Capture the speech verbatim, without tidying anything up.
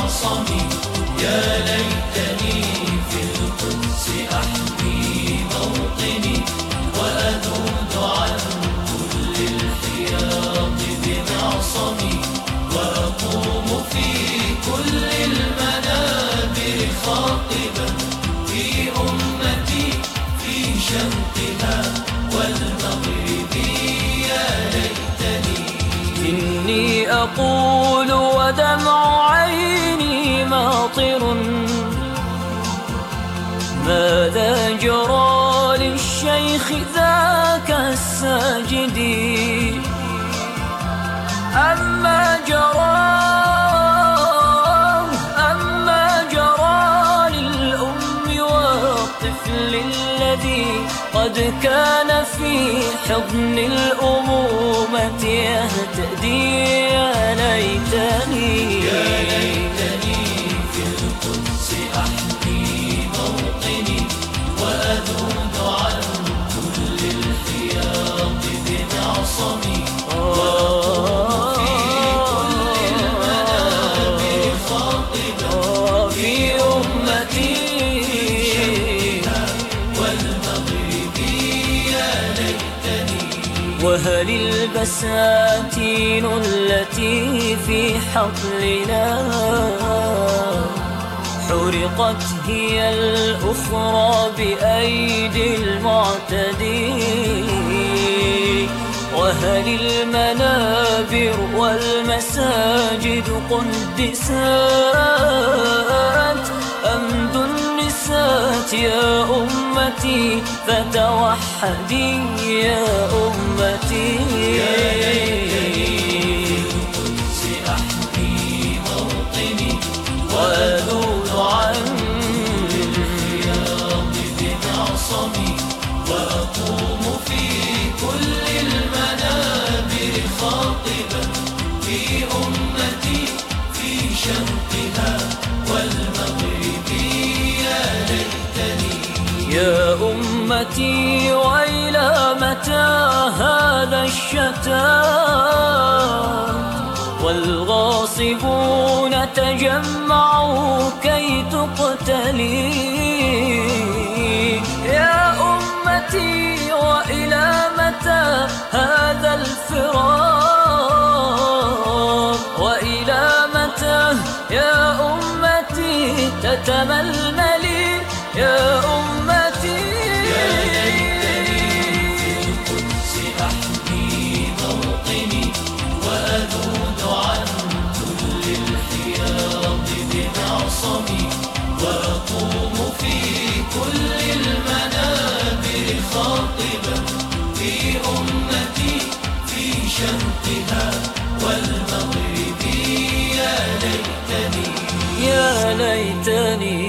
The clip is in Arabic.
بمعصمي. يا ليتني في القدس أحمي موطني وأذود عن كل الحياض بمعصمي، وأقوم في كل المنابر خاطبا في أمتي في شرقها والمغرب. يا ليتني إني أقول ودمع عيني ماطر، ماذا جرى للشيخ ذاك الساجد؟ أما جرى أما جرى للأم والطفل الذي قد كان في حضن الأمومة يهتدي. يا ليتني يا ليتني في القدس أحمي موطني وأذود عن كل الحياض بمعصمي، وأقوم في كل المنابر خاطبا في أمتي والمغرب. يا ليتني وهل البساتين التي في حقلنا حرقت هي الأخرى بأيدي المعتدين؟ وهل المنابر والمساجد قدسات أم دنست؟ يا أمتي فتوحدي يا أمتي. يا ليتني في القدس أحمي موطني وأذود عن الحياض بمعصمي، وأقوم في كل المنابر خاطبا في أمتي في شرقها والمغرب. يا ليتني يا أمتي وإلى متى هذا الشتات؟ والغاصبون تجمعوا كي تقتلي. يا أمتي وإلى متى هذا الفراق؟ وإلى متى يا أمتي تتململي يا أمتي؟ يا ليتني في القدس أحمي موطني وأذود عن كل الحياض بمعصمي، وأقوم في كل المنابر خاطبا في أمتي في شرقها والمغرب. يا ليتني يا ليتني